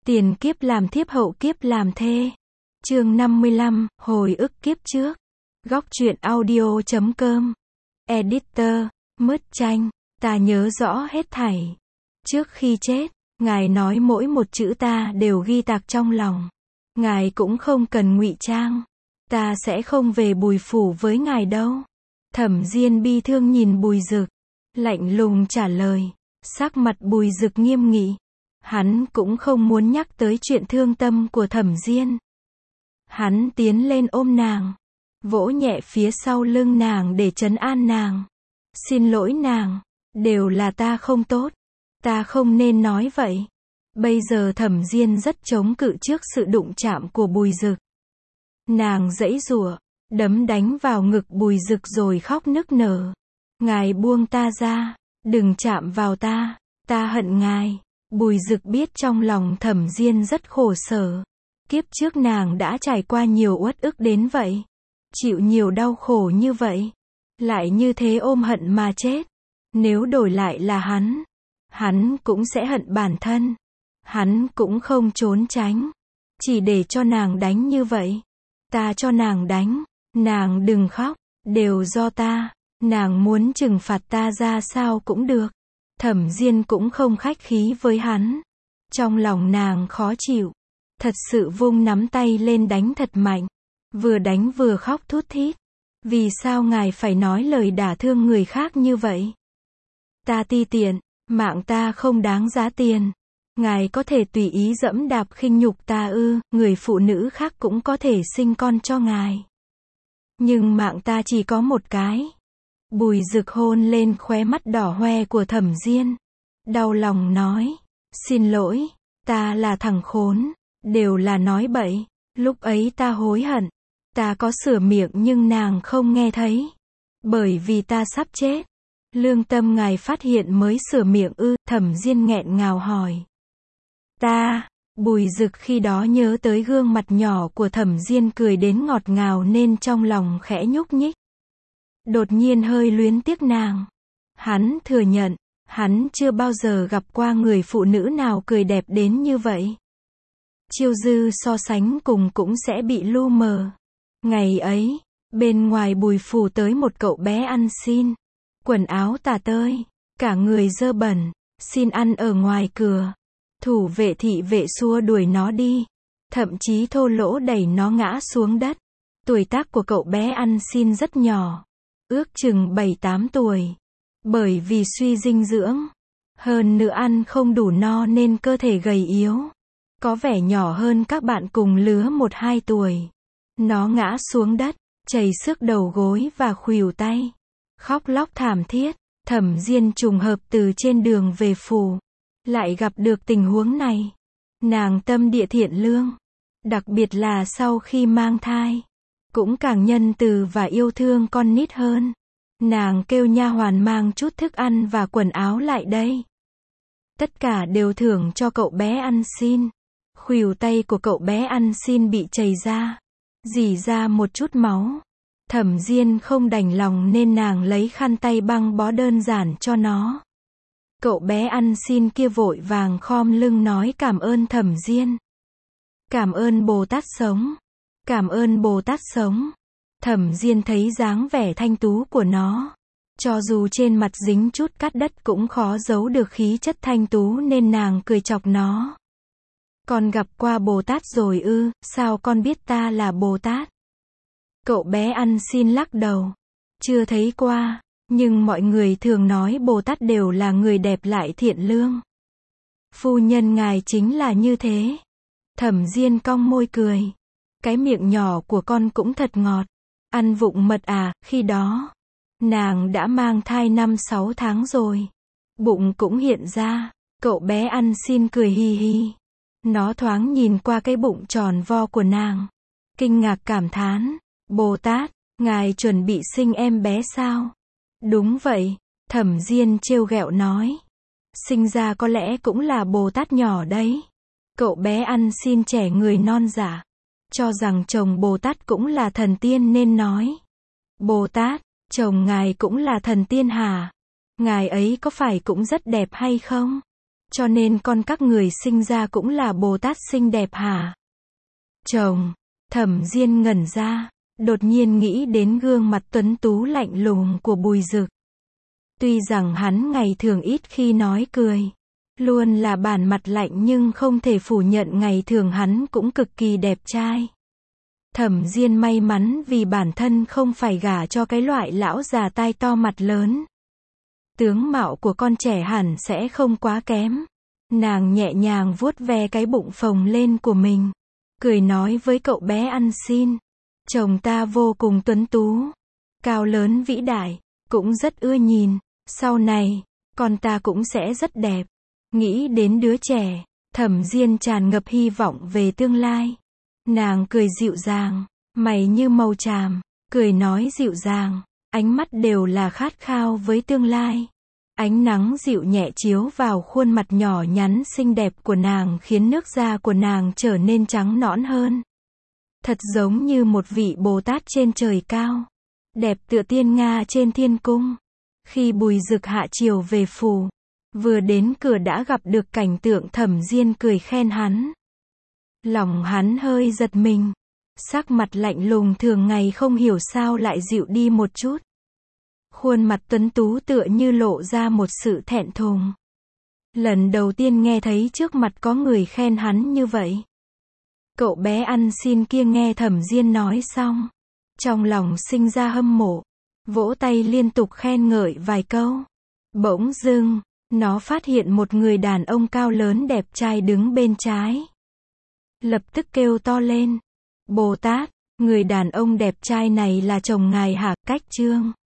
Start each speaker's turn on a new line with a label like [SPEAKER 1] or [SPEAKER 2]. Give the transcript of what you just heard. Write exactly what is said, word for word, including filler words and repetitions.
[SPEAKER 1] Tiền kiếp làm thiếp hậu kiếp làm thê. Chương năm mươi lăm, hồi ức kiếp trước. Góc truyện audio chấm com. Editor, Mứt Chanh, ta nhớ rõ hết thảy. Trước khi chết, Ngài nói mỗi một chữ ta đều ghi tạc trong lòng. Ngài cũng không cần ngụy trang. Ta sẽ không về Bùi phủ với Ngài đâu. Thẩm Diên bi thương nhìn Bùi Dực, lạnh lùng trả lời. Sắc mặt Bùi Dực nghiêm nghị. Hắn cũng không muốn nhắc tới chuyện thương tâm của Thẩm Diên. Hắn tiến lên ôm nàng, vỗ nhẹ phía sau lưng nàng để trấn an nàng. Xin lỗi nàng, đều là ta không tốt, ta không nên nói vậy. Bây giờ Thẩm Diên rất chống cự trước sự đụng chạm của Bùi Dực. Nàng giãy giụa, đấm đánh vào ngực Bùi Dực rồi khóc nức nở. Ngài buông ta ra, đừng chạm vào ta, ta hận ngài. Bùi Dực biết trong lòng Thẩm Diên rất khổ sở. Kiếp trước nàng đã trải qua nhiều uất ức đến vậy, chịu nhiều đau khổ như vậy, lại như thế ôm hận mà chết. Nếu đổi lại là hắn, hắn cũng sẽ hận bản thân. Hắn cũng không trốn tránh, chỉ để cho nàng đánh như vậy. Ta cho nàng đánh, nàng đừng khóc, đều do ta, nàng muốn trừng phạt ta ra sao cũng được. Thẩm Diên cũng không khách khí với hắn. Trong lòng nàng khó chịu, thật sự vung nắm tay lên đánh thật mạnh. Vừa đánh vừa khóc thút thít. Vì sao ngài phải nói lời đả thương người khác như vậy? Ta ti tiện, mạng ta không đáng giá tiền. Ngài có thể tùy ý dẫm đạp khinh nhục ta ư? Người phụ nữ khác cũng có thể sinh con cho ngài, nhưng mạng ta chỉ có một cái. Bùi Dực hôn lên khóe mắt đỏ hoe của Thẩm Diên, đau lòng nói. Xin lỗi, ta là thằng khốn, đều là nói bậy. Lúc ấy ta hối hận, ta có sửa miệng nhưng nàng không nghe thấy. Bởi vì ta sắp chết. Lương tâm ngài phát hiện mới sửa miệng ư? Thẩm Diên nghẹn ngào hỏi. Ta, Bùi Dực khi đó nhớ tới gương mặt nhỏ của Thẩm Diên cười đến ngọt ngào nên trong lòng khẽ nhúc nhích. Đột nhiên hơi luyến tiếc nàng. Hắn thừa nhận, hắn chưa bao giờ gặp qua người phụ nữ nào cười đẹp đến như vậy. Chiêu dư so sánh cùng cũng sẽ bị lu mờ. Ngày ấy, bên ngoài Bùi phủ tới một cậu bé ăn xin. Quần áo tả tơi, cả người dơ bẩn, xin ăn ở ngoài cửa. Thủ vệ thị vệ xua đuổi nó đi, thậm chí thô lỗ đẩy nó ngã xuống đất. Tuổi tác của cậu bé ăn xin rất nhỏ, ước chừng bảy tám tuổi. Bởi vì suy dinh dưỡng, hơn nữa ăn không đủ no nên cơ thể gầy yếu, có vẻ nhỏ hơn các bạn cùng lứa một hai tuổi. Nó ngã xuống đất, chảy xước đầu gối và khuỷu tay, khóc lóc thảm thiết. Thẩm Diên trùng hợp từ trên đường về phủ, lại gặp được tình huống này. Nàng tâm địa thiện lương, đặc biệt là sau khi mang thai, cũng càng nhân từ và yêu thương con nít hơn. Nàng kêu nha hoàn mang chút thức ăn và quần áo lại đây. Tất cả đều thưởng cho cậu bé ăn xin. Khuỷu tay của cậu bé ăn xin bị chảy ra, rỉ ra một chút máu. Thẩm Diên không đành lòng nên nàng lấy khăn tay băng bó đơn giản cho nó. Cậu bé ăn xin kia vội vàng khom lưng nói cảm ơn Thẩm Diên. Cảm ơn Bồ Tát sống. Cảm ơn Bồ Tát sống. Thẩm Diên thấy dáng vẻ thanh tú của nó, cho dù trên mặt dính chút cát đất cũng khó giấu được khí chất thanh tú nên nàng cười chọc nó. Con gặp qua Bồ Tát rồi ư? Sao con biết ta là Bồ Tát? Cậu bé ăn xin lắc đầu. Chưa thấy qua, nhưng mọi người thường nói Bồ Tát đều là người đẹp lại thiện lương. Phu nhân ngài chính là như thế. Thẩm Diên cong môi cười. Cái miệng nhỏ của con cũng thật ngọt. Ăn vụng mật à? Khi đó, nàng đã mang thai năm sáu tháng rồi. Bụng cũng hiện ra. Cậu bé ăn xin cười hi hi. Nó thoáng nhìn qua cái bụng tròn vo của nàng, kinh ngạc cảm thán. Bồ Tát, ngài chuẩn bị sinh em bé sao? Đúng vậy, Thẩm Diên trêu ghẹo nói. Sinh ra có lẽ cũng là Bồ Tát nhỏ đấy. Cậu bé ăn xin trẻ người non dạ, cho rằng chồng Bồ Tát cũng là thần tiên nên nói. Bồ Tát, chồng ngài cũng là thần tiên hả? Ngài ấy có phải cũng rất đẹp hay không? Cho nên con các người sinh ra cũng là Bồ Tát xinh đẹp hả? Chồng, Thẩm Diên ngẩn ra, đột nhiên nghĩ đến gương mặt tuấn tú lạnh lùng của Bùi Dực. Tuy rằng hắn ngày thường ít khi nói cười, luôn là bản mặt lạnh nhưng không thể phủ nhận ngày thường hắn cũng cực kỳ đẹp trai. Thẩm Diên may mắn vì bản thân không phải gả cho cái loại lão già tai to mặt lớn. Tướng mạo của con trẻ hẳn sẽ không quá kém. Nàng nhẹ nhàng vuốt ve cái bụng phồng lên của mình, cười nói với cậu bé ăn xin. Chồng ta vô cùng tuấn tú, cao lớn vĩ đại, cũng rất ưa nhìn. Sau này, con ta cũng sẽ rất đẹp. Nghĩ đến đứa trẻ, Thẩm Diên tràn ngập hy vọng về tương lai. Nàng cười dịu dàng, mày như màu tràm, cười nói dịu dàng, ánh mắt đều là khát khao với tương lai. Ánh nắng dịu nhẹ chiếu vào khuôn mặt nhỏ nhắn xinh đẹp của nàng khiến nước da của nàng trở nên trắng nõn hơn. Thật giống như một vị Bồ Tát trên trời cao, đẹp tựa tiên Nga trên thiên cung. Khi Bùi Dực hạ chiều về phủ, vừa đến cửa đã gặp được cảnh tượng Thẩm Diên cười khen hắn. Lòng hắn hơi giật mình, sắc mặt lạnh lùng thường ngày không hiểu sao lại dịu đi một chút. Khuôn mặt tuấn tú tựa như lộ ra một sự thẹn thùng. Lần đầu tiên nghe thấy trước mặt có người khen hắn như vậy. Cậu bé ăn xin kia nghe Thẩm Diên nói xong, trong lòng sinh ra hâm mộ, vỗ tay liên tục khen ngợi vài câu. Bỗng dưng, nó phát hiện một người đàn ông cao lớn đẹp trai đứng bên trái. Lập tức kêu to lên. Bồ Tát, người đàn ông đẹp trai này là chồng ngài hả? Cách chương